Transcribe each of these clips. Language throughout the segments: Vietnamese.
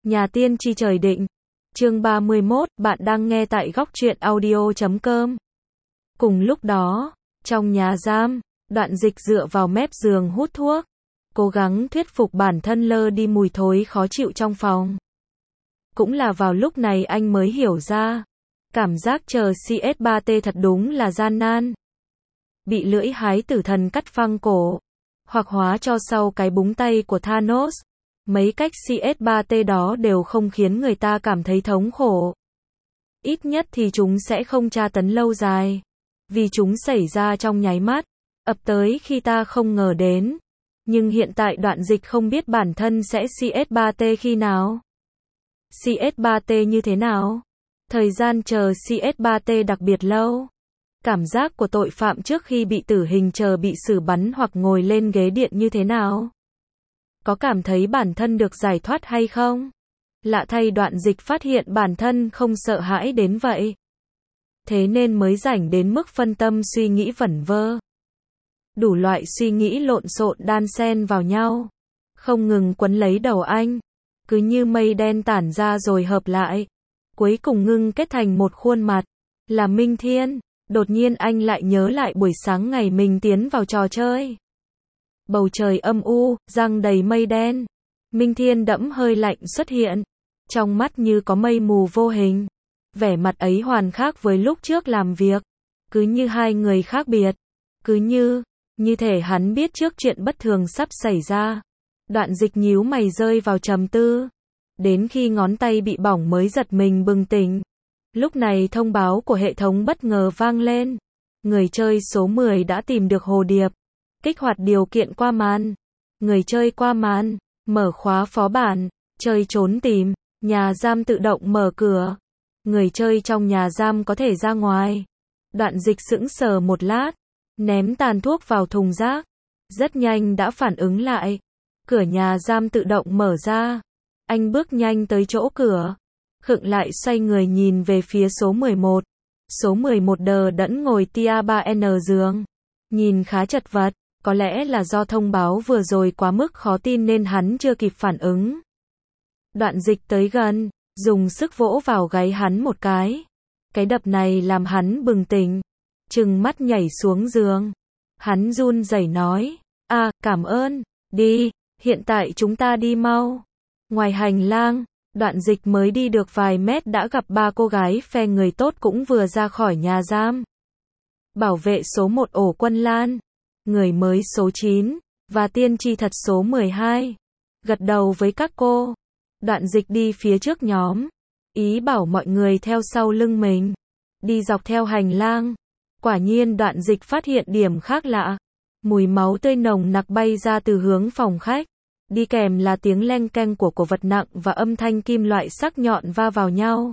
Nhà tiên tri trời định. Chương 31, bạn đang nghe tại góc truyện audio.com. Cùng lúc đó, trong nhà giam, Đoạn Dịch dựa vào mép giường hút thuốc, cố gắng thuyết phục bản thân lơ đi mùi thối khó chịu trong phòng. Cũng là vào lúc này anh mới hiểu ra, cảm giác chờ CS3T thật đúng là gian nan. Bị lưỡi hái tử thần cắt phăng cổ, hoặc hóa cho sau cái búng tay của Thanos. Mấy cách CS3T đó đều không khiến người ta cảm thấy thống khổ. Ít nhất thì chúng sẽ không tra tấn lâu dài. Vì chúng xảy ra trong nháy mắt, ập tới khi ta không ngờ đến. Nhưng hiện tại Đoạn Dịch không biết bản thân sẽ CS3T khi nào. CS3T như thế nào? Thời gian chờ CS3T đặc biệt lâu. Cảm giác của tội phạm trước khi bị tử hình chờ bị xử bắn hoặc ngồi lên ghế điện như thế nào? Có cảm thấy bản thân được giải thoát hay không? Lạ thay Đoạn Dịch phát hiện bản thân không sợ hãi đến vậy. Thế nên mới rảnh đến mức phân tâm suy nghĩ vẩn vơ. Đủ loại suy nghĩ lộn xộn đan xen vào nhau, không ngừng quấn lấy đầu anh. Cứ như mây đen tản ra rồi hợp lại, cuối cùng ngưng kết thành một khuôn mặt, là Minh Thiên. Đột nhiên anh lại nhớ lại buổi sáng ngày mình tiến vào trò chơi. Bầu trời âm u, giăng đầy mây đen. Minh Thiên đẫm hơi lạnh xuất hiện. Trong mắt như có mây mù vô hình. Vẻ mặt ấy hoàn khác với lúc trước làm việc. Cứ như hai người khác biệt. Cứ như thể hắn biết trước chuyện bất thường sắp xảy ra. Đoạn Dịch nhíu mày rơi vào trầm tư. Đến khi ngón tay bị bỏng mới giật mình bừng tỉnh. Lúc này thông báo của hệ thống bất ngờ vang lên. Người chơi số 10 đã tìm được hồ điệp. Kích hoạt điều kiện qua màn. Người chơi qua màn. Mở khóa phó bản. Chơi trốn tìm. Nhà giam tự động mở cửa. Người chơi trong nhà giam có thể ra ngoài. Đoạn Dịch sững sờ một lát. Ném tàn thuốc vào thùng rác. Rất nhanh đã phản ứng lại. Cửa nhà giam tự động mở ra. Anh bước nhanh tới chỗ cửa. Khựng lại xoay người nhìn về phía số 11. Số 11 đờ đẫn ngồi tia 3N giường. Nhìn khá chật vật. Có lẽ là do thông báo vừa rồi quá mức khó tin nên hắn chưa kịp phản ứng. Đoạn Dịch tới gần, dùng sức vỗ vào gáy hắn một cái. Cái đập này làm hắn bừng tỉnh. Trừng mắt nhảy xuống giường. Hắn run rẩy nói. Cảm ơn. Đi, hiện tại chúng ta đi mau. Ngoài hành lang, Đoạn Dịch mới đi được vài mét đã gặp ba cô gái phe người tốt cũng vừa ra khỏi nhà giam. Bảo vệ số 1 Ổ Quân Lan. Người mới số 9, và tiên tri thật số 12. Gật đầu với các cô. Đoạn Dịch đi phía trước nhóm. Ý bảo mọi người theo sau lưng mình. Đi dọc theo hành lang. Quả nhiên Đoạn Dịch phát hiện điểm khác lạ. Mùi máu tươi nồng nặc bay ra từ hướng phòng khách. Đi kèm là tiếng leng keng của cổ vật nặng và âm thanh kim loại sắc nhọn va vào nhau.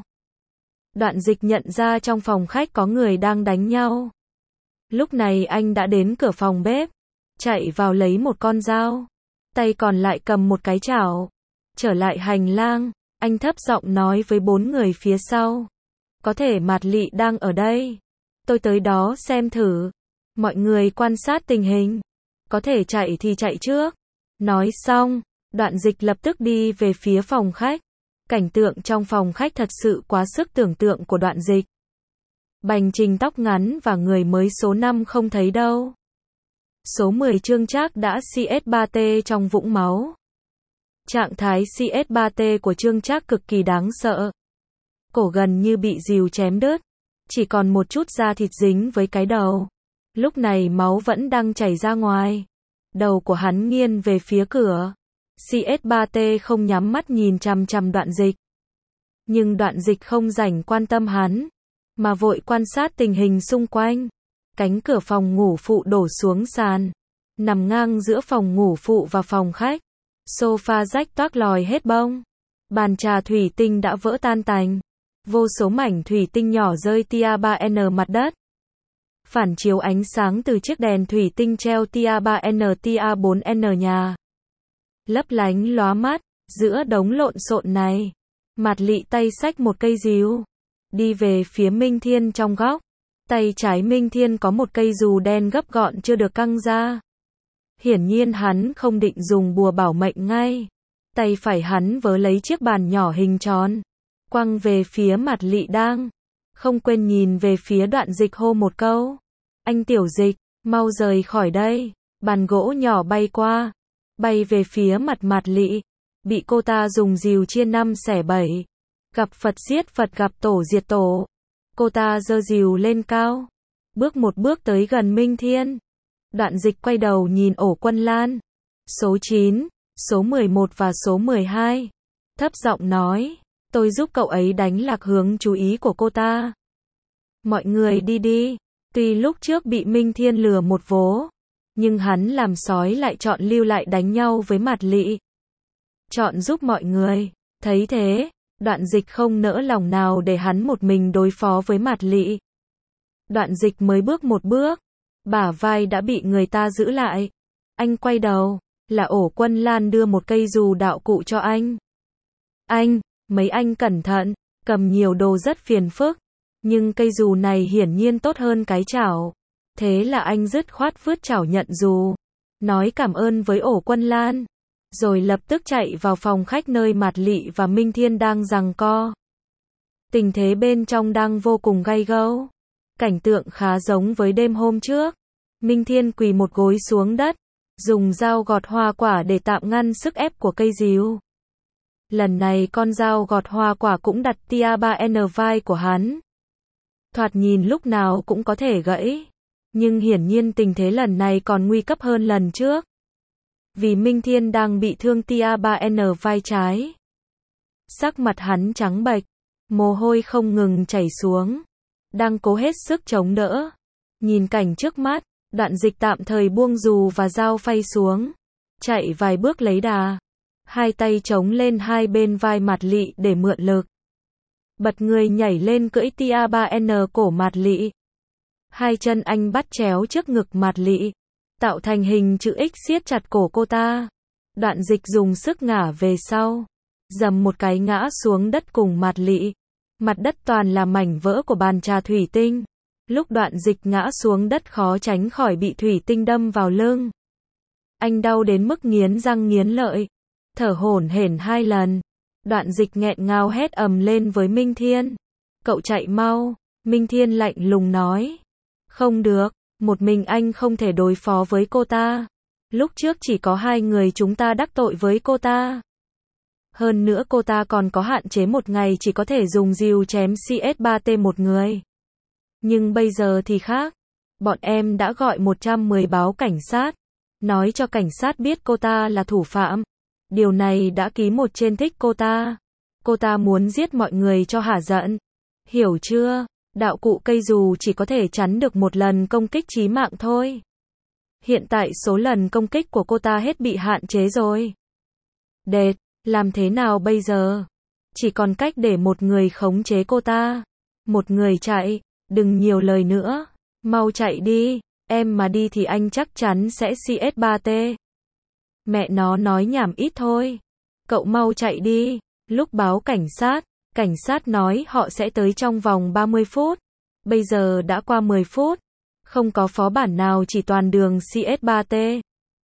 Đoạn Dịch nhận ra trong phòng khách có người đang đánh nhau. Lúc này anh đã đến cửa phòng bếp. Chạy vào lấy một con dao. Tay còn lại cầm một cái chảo. Trở lại hành lang. Anh thấp giọng nói với 4 người phía sau. Có thể Mạt Lị đang ở đây. Tôi tới đó xem thử. Mọi người quan sát tình hình. Có thể chạy thì chạy trước. Nói xong, Đoạn Dịch lập tức đi về phía phòng khách. Cảnh tượng trong phòng khách thật sự quá sức tưởng tượng của Đoạn Dịch. Bành Trình tóc ngắn và người mới số 5 không thấy đâu. Số 10 Trương Trác đã CS3T trong vũng máu. Trạng thái CS3T của Trương Trác cực kỳ đáng sợ. Cổ gần như bị rìu chém đứt. Chỉ còn một chút da thịt dính với cái đầu. Lúc này máu vẫn đang chảy ra ngoài. Đầu của hắn nghiêng về phía cửa. CS3T không nhắm mắt nhìn chằm chằm Đoạn Dịch. Nhưng Đoạn Dịch không rảnh quan tâm hắn, mà vội quan sát tình hình xung quanh. Cánh cửa phòng ngủ phụ đổ xuống sàn. Nằm ngang giữa phòng ngủ phụ và phòng khách. Sofa rách toác lòi hết bông. Bàn trà thủy tinh đã vỡ tan tành. Vô số mảnh thủy tinh nhỏ rơi tia 3N mặt đất. Phản chiếu ánh sáng từ chiếc đèn thủy tinh treo tia 3N tia 4N nhà. Lấp lánh lóa mắt. Giữa đống lộn xộn này, Mạt Lị tay xách một cây rìu. Đi về phía Minh Thiên trong góc. Tay trái Minh Thiên có một cây dù đen gấp gọn chưa được căng ra. Hiển nhiên hắn không định dùng bùa bảo mệnh ngay. Tay phải hắn vớ lấy chiếc bàn nhỏ hình tròn, quăng về phía Mạt Lị đang không quên nhìn về phía Đoạn Dịch hô một câu. Anh Tiểu Dịch, mau rời khỏi đây. Bàn gỗ nhỏ bay qua, bay về phía mặt Mạt Lị, bị cô ta dùng rìu chia 5 xẻ 7. Gặp Phật giết Phật, gặp tổ diệt tổ. Cô ta giơ rìu lên cao, bước một bước tới gần Minh Thiên. Đoạn Dịch quay đầu nhìn Ổ Quân Lan, số 9, số 11 và số 12. Thấp giọng nói, tôi giúp cậu ấy đánh lạc hướng chú ý của cô ta. Mọi người đi đi. Tuy lúc trước bị Minh Thiên lừa một vố, nhưng hắn làm sói lại chọn lưu lại đánh nhau với Mạt Lị. Chọn giúp mọi người. Thấy thế, Đoạn Dịch không nỡ lòng nào để hắn một mình đối phó với Mạt Lị. Đoạn Dịch mới bước một bước, bả vai đã bị người ta giữ lại. Anh quay đầu, là Ổ Quân Lan đưa một cây dù đạo cụ cho anh. Anh, mấy anh cẩn thận, cầm nhiều đồ rất phiền phức. Nhưng cây dù này hiển nhiên tốt hơn cái chảo. Thế là anh dứt khoát vứt chảo nhận dù, nói cảm ơn với Ổ Quân Lan, rồi lập tức chạy vào phòng khách nơi Mạt Lị và Minh Thiên đang giằng co. Tình thế bên trong đang vô cùng gay gẫu. Cảnh tượng khá giống với đêm hôm trước. Minh Thiên quỳ một gối xuống đất, dùng dao gọt hoa quả để tạm ngăn sức ép của cây rìu. Lần này con dao gọt hoa quả cũng đặt tia 3N vai của hắn. Thoạt nhìn lúc nào cũng có thể gãy. Nhưng hiển nhiên tình thế lần này còn nguy cấp hơn lần trước. Vì Minh Thiên đang bị thương tia 3N vai trái. Sắc mặt hắn trắng bệch, mồ hôi không ngừng chảy xuống. Đang cố hết sức chống đỡ. Nhìn cảnh trước mắt, Đoạn Dịch tạm thời buông dù và dao phay xuống. Chạy vài bước lấy đà. Hai tay chống lên hai bên vai Mạt Lị để mượn lực. Bật người nhảy lên cưỡi tia 3N cổ Mạt Lị. Hai chân anh bắt chéo trước ngực Mạt Lị, tạo thành hình chữ X siết chặt cổ cô ta. Đoạn Dịch dùng sức ngả về sau, dầm một cái ngã xuống đất cùng Mạt Lị. Mặt đất toàn là mảnh vỡ của bàn trà thủy tinh. Lúc Đoạn Dịch ngã xuống đất khó tránh khỏi bị thủy tinh đâm vào lưng. Anh đau đến mức nghiến răng nghiến lợi, thở hổn hển 2 lần. Đoạn Dịch nghẹn ngào hét ầm lên với Minh Thiên. Cậu chạy mau. Minh Thiên lạnh lùng nói. Không được, một mình anh không thể đối phó với cô ta. Lúc trước chỉ có 2 người chúng ta đắc tội với cô ta. Hơn nữa cô ta còn có hạn chế một ngày chỉ có thể dùng rìu chém CS3T một người. Nhưng bây giờ thì khác. Bọn em đã gọi 110 báo cảnh sát. Nói cho cảnh sát biết cô ta là thủ phạm. Điều này đã ký một trên thích cô ta. Cô ta muốn giết mọi người cho hả giận. Hiểu chưa? Đạo cụ cây dù chỉ có thể chắn được một lần công kích chí mạng thôi. Hiện tại số lần công kích của cô ta hết bị hạn chế rồi. Đệt, làm thế nào bây giờ? Chỉ còn cách để một người khống chế cô ta. Một người chạy, đừng nhiều lời nữa. Mau chạy đi, em mà đi thì anh chắc chắn sẽ CS3T. Mẹ nó nói nhảm ít thôi. Cậu mau chạy đi. Lúc báo cảnh sát nói họ sẽ tới trong vòng 30 phút. Bây giờ đã qua 10 phút. Không có phó bản nào chỉ toàn đường CS3T.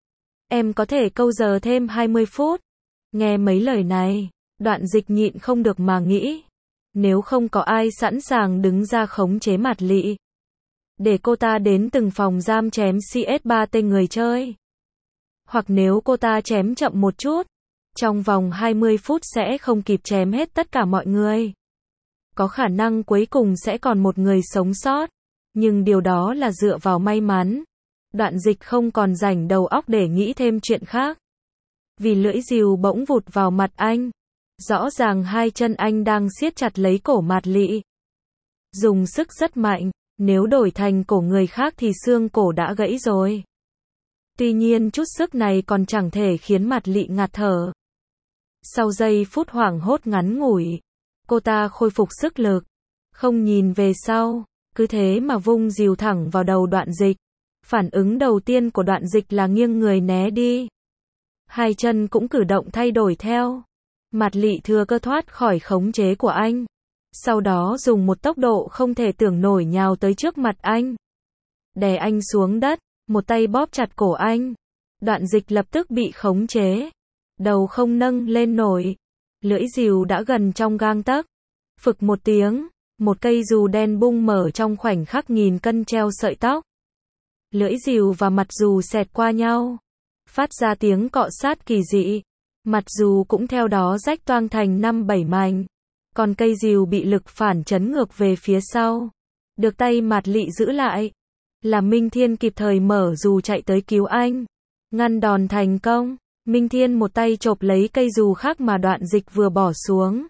Em có thể câu giờ thêm 20 phút. Nghe mấy lời này, Đoạn Dịch nhịn không được mà nghĩ. Nếu không có ai sẵn sàng đứng ra khống chế Mạt Lị, để cô ta đến từng phòng giam chém CS3T người chơi. Hoặc nếu cô ta chém chậm một chút, trong vòng 20 phút sẽ không kịp chém hết tất cả mọi người. Có khả năng cuối cùng sẽ còn một người sống sót. Nhưng điều đó là dựa vào may mắn. Đoạn Dịch không còn rảnh đầu óc để nghĩ thêm chuyện khác. Vì lưỡi rìu bỗng vụt vào mặt anh. Rõ ràng hai chân anh đang siết chặt lấy cổ Mạt Lị. Dùng sức rất mạnh. Nếu đổi thành cổ người khác thì xương cổ đã gãy rồi. Tuy nhiên chút sức này còn chẳng thể khiến Mạt Lị ngạt thở. Sau giây phút hoảng hốt ngắn ngủi, cô ta khôi phục sức lực. Không nhìn về sau, cứ thế mà vung rìu thẳng vào đầu Đoạn Dịch. Phản ứng đầu tiên của Đoạn Dịch là nghiêng người né đi. Hai chân cũng cử động thay đổi theo. Mạt Lị thừa cơ thoát khỏi khống chế của anh. Sau đó dùng một tốc độ không thể tưởng nổi nhào tới trước mặt anh. Đè anh xuống đất, một tay bóp chặt cổ anh. Đoạn Dịch lập tức bị khống chế. đầu không nâng lên nổi. Lưỡi rìu đã gần trong gang tấc. Phực một tiếng, một cây dù đen bung mở trong khoảnh khắc nghìn cân treo sợi tóc. Lưỡi rìu và mặt dù xẹt qua nhau, phát ra tiếng cọ sát kỳ dị. Mặt dù cũng theo đó rách toang thành 5-7 mảnh. Còn cây rìu bị lực phản chấn ngược về phía sau. Được tay Mạt Lị giữ lại. Là Minh Thiên kịp thời mở dù chạy tới cứu anh. Ngăn đòn thành công. Minh Thiên một tay chộp lấy cây dù khác mà Đoạn Dịch vừa bỏ xuống.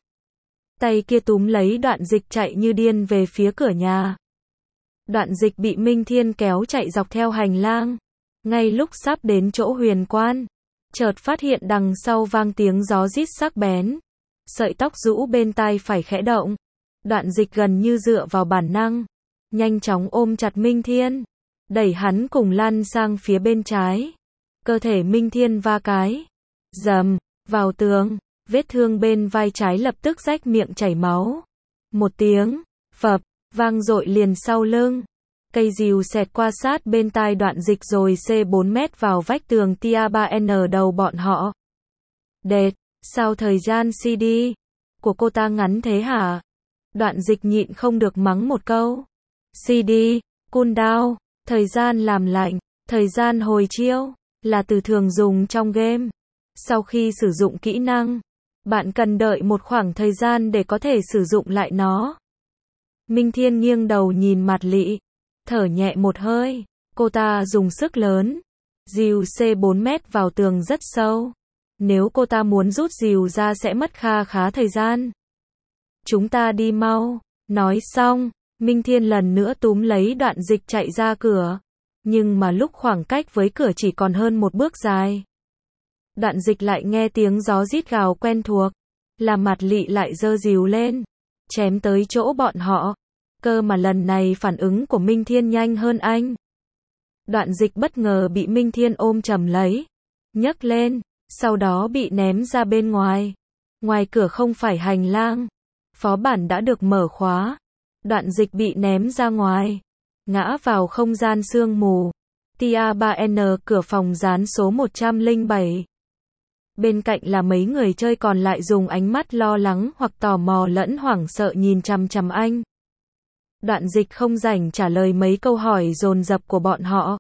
Tay kia túm lấy Đoạn Dịch chạy như điên về phía cửa nhà. Đoạn Dịch bị Minh Thiên kéo chạy dọc theo hành lang. Ngay lúc sắp đến chỗ huyền quan, chợt phát hiện đằng sau vang tiếng gió rít sắc bén. Sợi tóc rũ bên tai phải khẽ động. Đoạn Dịch gần như dựa vào bản năng, nhanh chóng ôm chặt Minh Thiên, đẩy hắn cùng lăn sang phía bên trái. Cơ thể Minh Thiên va cái rầm vào tường, vết thương bên vai trái lập tức rách miệng chảy máu. Một tiếng phập vang dội liền sau lưng. Cây rìu xẹt qua sát bên tai Đoạn Dịch rồi C4 mét vào vách tường tia 3N đầu bọn họ. Đệt, sao thời gian CD của cô ta ngắn thế hả? Đoạn Dịch nhịn không được mắng một câu. CD, cooldown, thời gian làm lạnh, thời gian hồi chiêu, là từ thường dùng trong game. Sau khi sử dụng kỹ năng, bạn cần đợi một khoảng thời gian để có thể sử dụng lại nó. Minh Thiên nghiêng đầu nhìn Mạt Lị, thở nhẹ một hơi. Cô ta dùng sức lớn. Rìu C4 mét vào tường rất sâu. Nếu cô ta muốn rút rìu ra sẽ mất kha khá thời gian. Chúng ta đi mau. Nói xong, Minh Thiên lần nữa túm lấy Đoạn Dịch chạy ra cửa. Nhưng mà lúc khoảng cách với cửa chỉ còn hơn một bước dài. Đoạn Dịch lại nghe tiếng gió rít gào quen thuộc. Là Mạt Lị lại giơ rìu lên, chém tới chỗ bọn họ. Cơ mà lần này phản ứng của Minh Thiên nhanh hơn anh. Đoạn Dịch bất ngờ bị Minh Thiên ôm chầm lấy, nhấc lên, sau đó bị ném ra bên ngoài. Ngoài cửa không phải hành lang, phó bản đã được mở khóa. Đoạn Dịch bị ném ra ngoài, ngã vào không gian sương mù. Tia 3N cửa phòng dán số 107. Bên cạnh là mấy người chơi còn lại dùng ánh mắt lo lắng hoặc tò mò lẫn hoảng sợ nhìn chằm chằm anh. Đoạn Dịch không rảnh trả lời mấy câu hỏi dồn dập của bọn họ.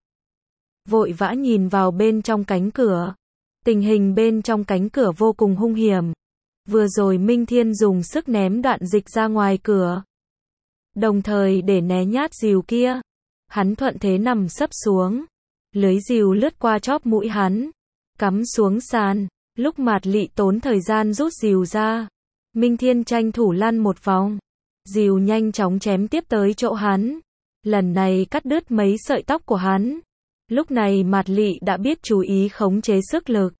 Vội vã nhìn vào bên trong cánh cửa. Tình hình bên trong cánh cửa vô cùng hung hiểm. Vừa rồi Minh Thiên dùng sức ném Đoạn Dịch ra ngoài cửa. Đồng thời để né nhát rìu kia, hắn thuận thế nằm sấp xuống. Lưới rìu lướt qua chóp mũi hắn, cắm xuống sàn. Lúc Mạt Lị tốn thời gian rút rìu ra, Minh Thiên tranh thủ lăn một vòng. Rìu nhanh chóng chém tiếp tới chỗ hắn. Lần này cắt đứt mấy sợi tóc của hắn. Lúc này Mạt Lị đã biết chú ý khống chế sức lực.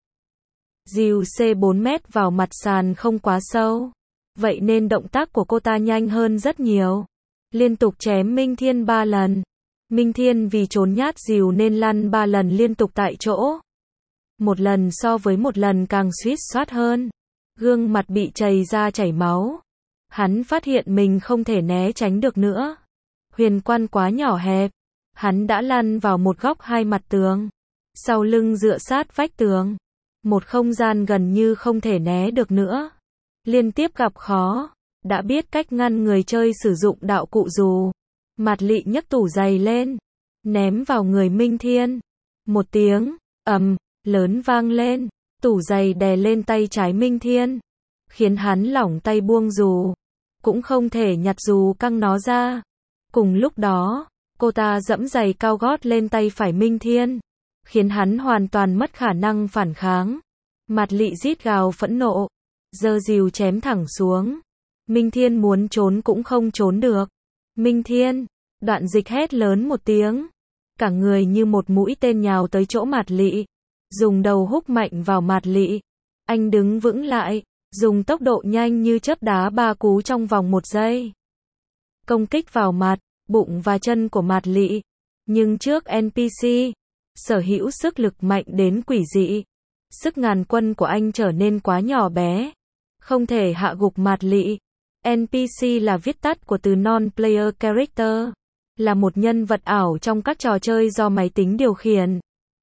Rìu C4 mét vào mặt sàn không quá sâu. Vậy nên động tác của cô ta nhanh hơn rất nhiều. Liên tục chém Minh Thiên 3 lần. Minh Thiên vì trốn nhát rìu nên lăn 3 lần liên tục tại chỗ. Một lần so với một lần càng suýt soát hơn. Gương mặt bị chảy ra chảy máu. Hắn phát hiện mình không thể né tránh được nữa. Huyền quan quá nhỏ hẹp. Hắn đã lăn vào một góc hai mặt tường. Sau lưng dựa sát vách tường. Một không gian gần như không thể né được nữa. Liên tiếp gặp khó. Đã biết cách ngăn người chơi sử dụng đạo cụ dù. Mạt Lị nhấc tủ giày lên, ném vào người Minh Thiên. Một tiếng ầm lớn vang lên. Tủ giày đè lên tay trái Minh Thiên, khiến hắn lỏng tay buông dù. Cũng không thể nhặt dù căng nó ra. Cùng lúc đó, cô ta giẫm giày cao gót lên tay phải Minh Thiên, khiến hắn hoàn toàn mất khả năng phản kháng. Mạt Lị rít gào phẫn nộ, giơ rìu chém thẳng xuống. Minh Thiên muốn trốn cũng không trốn được. Minh Thiên! Đoạn Dịch hét lớn một tiếng. Cả người như một mũi tên nhào tới chỗ Mạt Lị, dùng đầu húc mạnh vào Mạt Lị. Anh đứng vững lại, dùng tốc độ nhanh như chớp đá 3 cú trong vòng 1 giây. Công kích vào mặt, bụng và chân của Mạt Lị. Nhưng trước NPC, sở hữu sức lực mạnh đến quỷ dị. Sức ngàn quân của anh trở nên quá nhỏ bé, không thể hạ gục Mạt Lị. NPC là viết tắt của từ Non-Player Character, là một nhân vật ảo trong các trò chơi do máy tính điều khiển.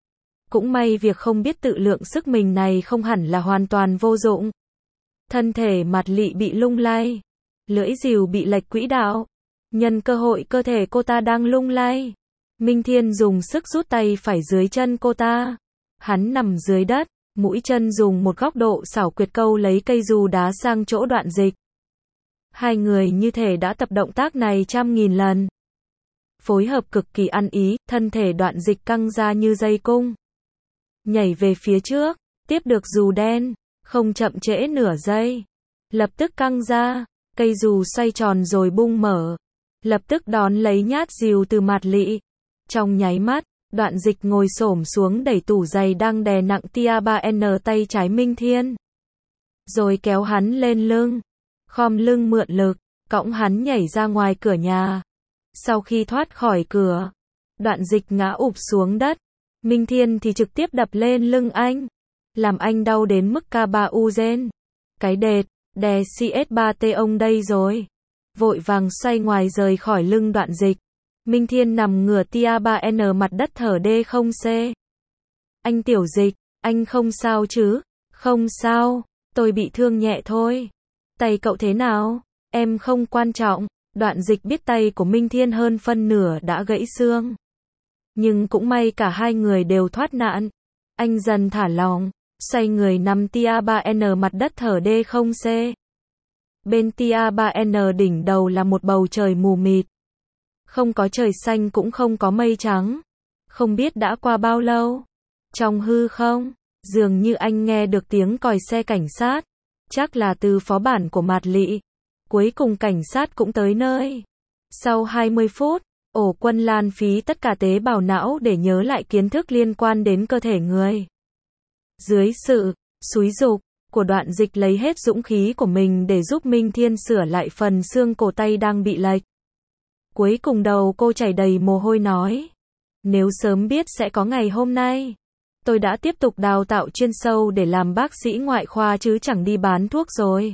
Cũng may việc không biết tự lượng sức mình này không hẳn là hoàn toàn vô dụng. Thân thể Mạt Lị bị lung lay. Lưỡi rìu bị lệch quỹ đạo. Nhân cơ hội cơ thể cô ta đang lung lay. Minh Thiên dùng sức rút tay phải dưới chân cô ta. Hắn nằm dưới đất, mũi chân dùng một góc độ xảo quyệt câu lấy cây dù đá sang chỗ Đoạn Dịch. Hai người như thể đã tập động tác này trăm nghìn lần. Phối hợp cực kỳ ăn ý, thân thể Đoạn Dịch căng ra như dây cung. Nhảy về phía trước, tiếp được dù đen, không chậm trễ nửa giây. Lập tức căng ra, cây dù xoay tròn rồi bung mở. Lập tức đón lấy nhát rìu từ Mạt Lị. Trong nháy mắt, Đoạn Dịch ngồi xổm xuống đẩy tủ giày đang đè nặng tia 3N tay trái Minh Thiên. Rồi kéo hắn lên lưng. Khom lưng mượn lực, cõng hắn nhảy ra ngoài cửa nhà. Sau khi thoát khỏi cửa, Đoạn Dịch ngã ụp xuống đất. Minh Thiên thì trực tiếp đập lên lưng anh. Làm anh đau đến mức K3U Cái đệt, đè CS3T ông đây rồi. Vội vàng xoay ngoài rời khỏi lưng Đoạn Dịch. Minh Thiên nằm ngửa tia 3N mặt đất thở D0C. Anh Tiểu Dịch, anh không sao chứ? Không sao, tôi bị thương nhẹ thôi. Tay cậu thế nào? Em không quan trọng. Đoạn Dịch biết tay của Minh Thiên hơn phân nửa đã gãy xương. Nhưng cũng may cả hai người đều thoát nạn. Anh dần thả lỏng, xoay người nằm tia 3N mặt đất thở D0C. Bên tia 3N đỉnh đầu là một bầu trời mù mịt. Không có trời xanh cũng không có mây trắng. Không biết đã qua bao lâu. Trong hư không, dường như anh nghe được tiếng còi xe cảnh sát. Chắc là từ phó bản của Mạt Lị. Cuối cùng cảnh sát cũng tới nơi. Sau 20 phút, Ổ Quân lan phí tất cả tế bào não để nhớ lại kiến thức liên quan đến cơ thể người. Dưới sự xúi giục của Đoạn Dịch lấy hết dũng khí của mình để giúp Minh Thiên sửa lại phần xương cổ tay đang bị lệch. Cuối cùng đầu cô chảy đầy mồ hôi nói. Nếu sớm biết sẽ có ngày hôm nay, tôi đã tiếp tục đào tạo chuyên sâu để làm bác sĩ ngoại khoa chứ chẳng đi bán thuốc rồi.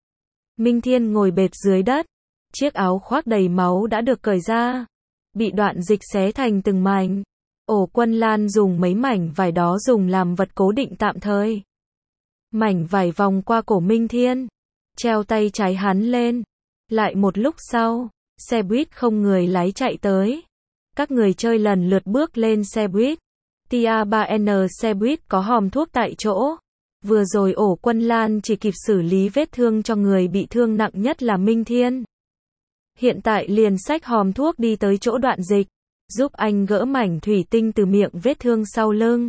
Minh Thiên ngồi bệt dưới đất. Chiếc áo khoác đầy máu đã được cởi ra. Bị Đoạn Dịch xé thành từng mảnh. Ổ Quân lan dùng mấy mảnh vải đó dùng làm vật cố định tạm thời. Mảnh vải vòng qua cổ Minh Thiên. Treo tay trái hắn lên. Lại một lúc sau, xe buýt không người lái chạy tới. Các người chơi lần lượt bước lên xe buýt. Tia 3N xe buýt có hòm thuốc tại chỗ. Vừa rồi Ổ Quân lan chỉ kịp xử lý vết thương cho người bị thương nặng nhất là Minh Thiên. Hiện tại liền xách hòm thuốc đi tới chỗ Đoạn Dịch. Giúp anh gỡ mảnh thủy tinh từ miệng vết thương sau lưng.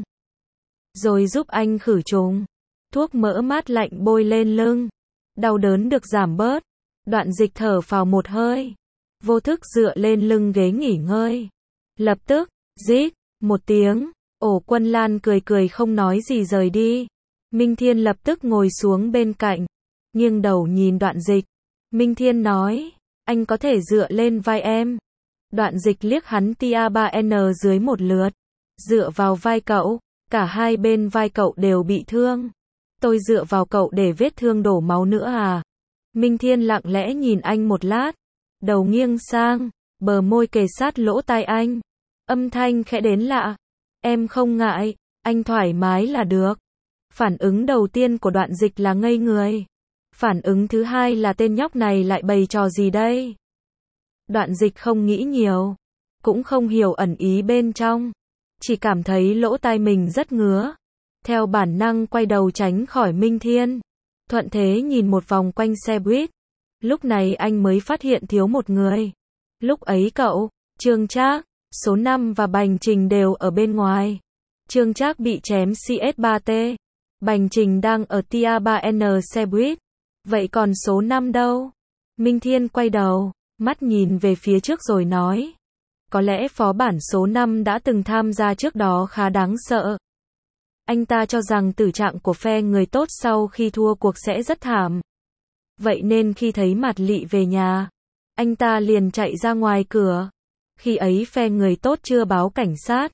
Rồi giúp anh khử trùng. Thuốc mỡ mát lạnh bôi lên lưng. Đau đớn được giảm bớt. Đoạn Dịch thở phào một hơi. Vô thức dựa lên lưng ghế nghỉ ngơi. Lập tức, rít một tiếng. Ổ Quân lan cười cười không nói gì rời đi. Minh Thiên lập tức ngồi xuống bên cạnh. Nghiêng đầu nhìn Đoạn Dịch. Minh Thiên nói. Anh có thể dựa lên vai em. Đoạn Dịch liếc hắn tia 3N dưới một lượt. Dựa vào vai cậu. Cả hai bên vai cậu đều bị thương. Tôi dựa vào cậu để vết thương đổ máu nữa à? Minh Thiên lặng lẽ nhìn anh một lát. Đầu nghiêng sang. Bờ môi kề sát lỗ tai anh. Âm thanh khẽ đến lạ. Em không ngại. Anh thoải mái là được. Phản ứng đầu tiên của Đoạn Dịch là ngây người. Phản ứng thứ hai là tên nhóc này lại bày trò gì đây? Đoạn Dịch không nghĩ nhiều. Cũng không hiểu ẩn ý bên trong. Chỉ cảm thấy lỗ tai mình rất ngứa. Theo bản năng quay đầu tránh khỏi Minh Thiên. Thuận thế nhìn một vòng quanh xe buýt. Lúc này anh mới phát hiện thiếu một người. Lúc ấy cậu, Trương Trác, số 5 và Bành Trình đều ở bên ngoài. Trương Trác bị chém CS3T. Bành Trình đang ở tia 3N xe buýt. Vậy còn số 5 đâu? Minh Thiên quay đầu, mắt nhìn về phía trước rồi nói. Có lẽ phó bản số 5 đã từng tham gia trước đó khá đáng sợ. Anh ta cho rằng tử trạng của phe người tốt sau khi thua cuộc sẽ rất thảm. Vậy nên khi thấy Mạt Lị về nhà, anh ta liền chạy ra ngoài cửa. Khi ấy phe người tốt chưa báo cảnh sát.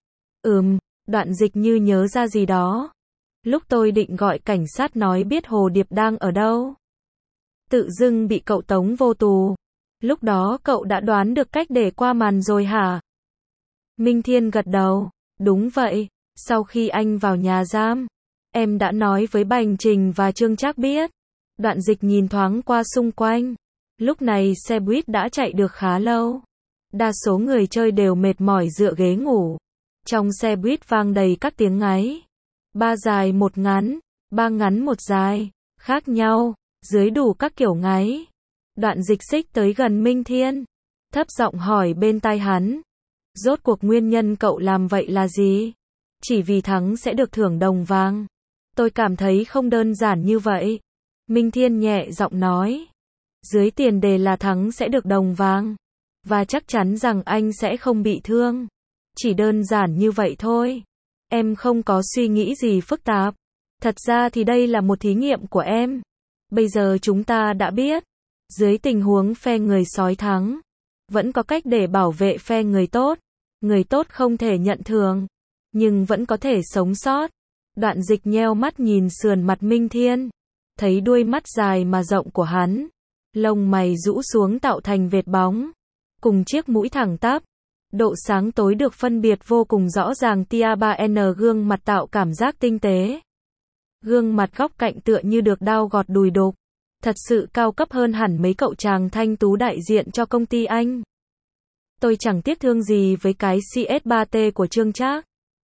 Đoạn Dịch như nhớ ra gì đó. Lúc tôi định gọi cảnh sát nói biết Hồ Điệp đang ở đâu. Tự dưng bị cậu tống vô tù. Lúc đó cậu đã đoán được cách để qua màn rồi hả? Minh Thiên gật đầu. Đúng vậy. Sau khi anh vào nhà giam, em đã nói với Bành Trình và Trương Trác biết. Đoạn Dịch nhìn thoáng qua xung quanh. Lúc này xe buýt đã chạy được khá lâu. Đa số người chơi đều mệt mỏi dựa ghế ngủ. Trong xe buýt vang đầy các tiếng ngáy. 3 dài 1 ngắn, 3 ngắn 1 dài, khác nhau, dưới đủ các kiểu ngáy. Đoạn Dịch xích tới gần Minh Thiên, thấp giọng hỏi bên tai hắn. Rốt cuộc nguyên nhân cậu làm vậy là gì? Chỉ vì thắng sẽ được thưởng đồng vàng. Tôi cảm thấy không đơn giản như vậy. Minh Thiên nhẹ giọng nói. Dưới tiền đề là thắng sẽ được đồng vàng. Và chắc chắn rằng anh sẽ không bị thương. Chỉ đơn giản như vậy thôi. Em không có suy nghĩ gì phức tạp. Thật ra thì đây là một thí nghiệm của em. Bây giờ chúng ta đã biết. Dưới tình huống phe người sói thắng, vẫn có cách để bảo vệ phe người tốt. Người tốt không thể nhận thưởng, nhưng vẫn có thể sống sót. Đoạn Dịch nheo mắt nhìn sườn mặt Minh Thiên. Thấy đuôi mắt dài mà rộng của hắn. Lông mày rũ xuống tạo thành vệt bóng. Cùng chiếc mũi thẳng tắp. Độ sáng tối được phân biệt vô cùng rõ ràng. Tia 3N gương mặt tạo cảm giác tinh tế. Gương mặt góc cạnh tựa như được đao gọt đùi đục. Thật sự cao cấp hơn hẳn mấy cậu chàng thanh tú đại diện cho công ty anh. Tôi chẳng tiếc thương gì với cái CS3T của Trương Trác.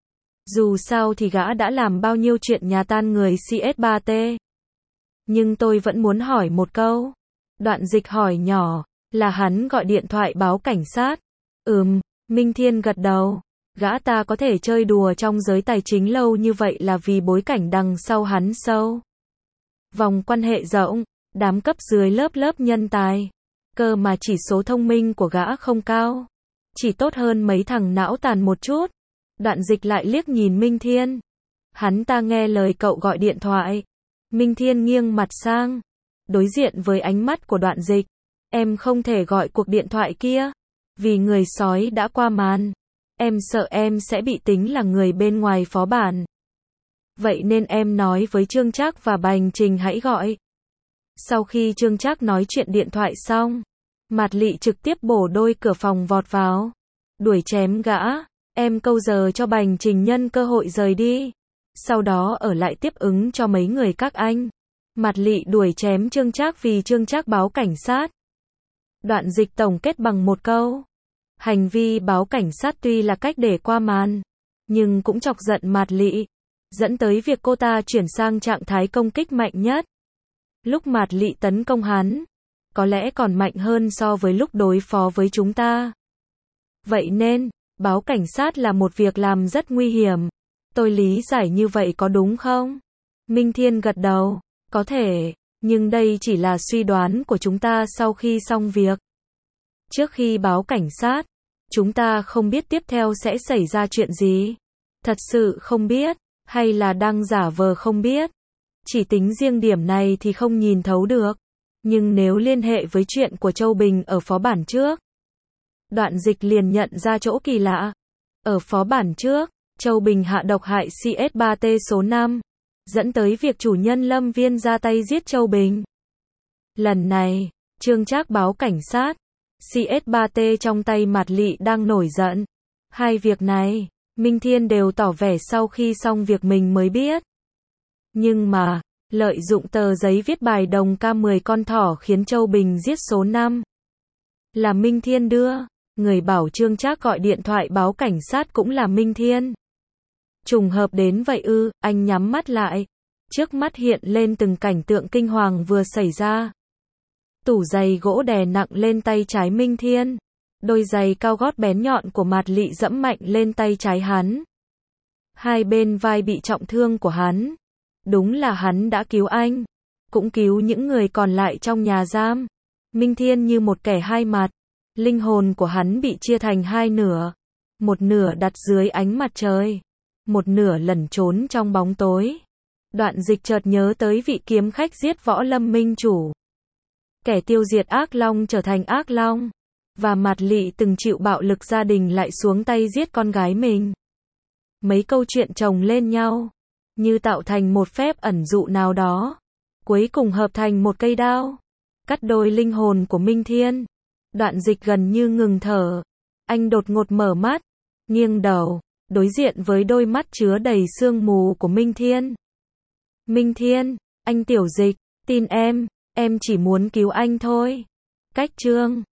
Dù sao thì gã đã làm bao nhiêu chuyện nhà tan người CS3T. Nhưng tôi vẫn muốn hỏi một câu. Đoạn Dịch hỏi nhỏ, là hắn gọi điện thoại báo cảnh sát. Minh Thiên gật đầu. Gã ta có thể chơi đùa trong giới tài chính lâu như vậy là vì bối cảnh đằng sau hắn sâu. Vòng quan hệ rộng, đám cấp dưới lớp nhân tài. Cơ mà chỉ số thông minh của gã không cao. Chỉ tốt hơn mấy thằng não tàn một chút. Đoạn Dịch lại liếc nhìn Minh Thiên. Hắn ta nghe lời cậu gọi điện thoại. Minh Thiên nghiêng mặt sang. Đối diện với ánh mắt của Đoạn Dịch. Em không thể gọi cuộc điện thoại kia. Vì người sói đã qua màn. Em sợ em sẽ bị tính là người bên ngoài phó bản. Vậy nên em nói với Trương Trác và Bành Trình hãy gọi. Sau khi Trương Trác nói chuyện điện thoại xong, Mạt Lị trực tiếp bổ đôi cửa phòng vọt vào. Đuổi chém gã. Em câu giờ cho Bành Trình nhân cơ hội rời đi. Sau đó ở lại tiếp ứng cho mấy người các anh. Mạt Lị đuổi chém Trương Trác vì Trương Trác báo cảnh sát. Đoạn Dịch tổng kết bằng một câu. Hành vi báo cảnh sát tuy là cách để qua màn, nhưng cũng chọc giận Mạt Lị, dẫn tới việc cô ta chuyển sang trạng thái công kích mạnh nhất. Lúc Mạt Lị tấn công hắn, có lẽ còn mạnh hơn so với lúc đối phó với chúng ta. Vậy nên, báo cảnh sát là một việc làm rất nguy hiểm. Tôi lý giải như vậy có đúng không? Minh Thiên gật đầu, có thể, nhưng đây chỉ là suy đoán của chúng ta sau khi xong việc. Trước khi báo cảnh sát, chúng ta không biết tiếp theo sẽ xảy ra chuyện gì. Thật sự không biết, hay là đang giả vờ không biết. Chỉ tính riêng điểm này thì không nhìn thấu được. Nhưng nếu liên hệ với chuyện của Châu Bình ở phó bản trước, Đoạn Dịch liền nhận ra chỗ kỳ lạ. Ở phó bản trước, Châu Bình hạ độc hại CS3T số 5, dẫn tới việc chủ nhân Lâm Viên ra tay giết Châu Bình. Lần này, Trương Trác báo cảnh sát, CS3T trong tay Mạt Lị đang nổi giận. Hai việc này, Minh Thiên đều tỏ vẻ sau khi xong việc mình mới biết. Nhưng mà, lợi dụng tờ giấy viết bài đồng K10 con thỏ khiến Châu Bình giết số 5. Là Minh Thiên đưa. Người bảo Trương Trác gọi điện thoại báo cảnh sát cũng là Minh Thiên. Trùng hợp đến vậy ư? Anh nhắm mắt lại. Trước mắt hiện lên từng cảnh tượng kinh hoàng vừa xảy ra. Tủ giày gỗ đè nặng lên tay trái Minh Thiên. Đôi giày cao gót bén nhọn của Mạt Lị dẫm mạnh lên tay trái hắn. Hai bên vai bị trọng thương của hắn. Đúng là hắn đã cứu anh, cũng cứu những người còn lại trong nhà giam. Minh Thiên như một kẻ hai mặt. Linh hồn của hắn bị chia thành hai nửa. Một nửa đặt dưới ánh mặt trời. Một nửa lẩn trốn trong bóng tối. Đoạn Dịch chợt nhớ tới vị kiếm khách giết Võ Lâm Minh chủ. Kẻ tiêu diệt ác long trở thành ác long. Và Mạt Lị từng chịu bạo lực gia đình lại xuống tay giết con gái mình. Mấy câu chuyện chồng lên nhau, như tạo thành một phép ẩn dụ nào đó. Cuối cùng hợp thành một cây đao. Cắt đôi linh hồn của Minh Thiên. Đoạn Dịch gần như ngừng thở. Anh đột ngột mở mắt, nghiêng đầu, đối diện với đôi mắt chứa đầy sương mù của Minh Thiên. Minh Thiên, anh Tiểu Dịch, tin em chỉ muốn cứu anh thôi. Cách chương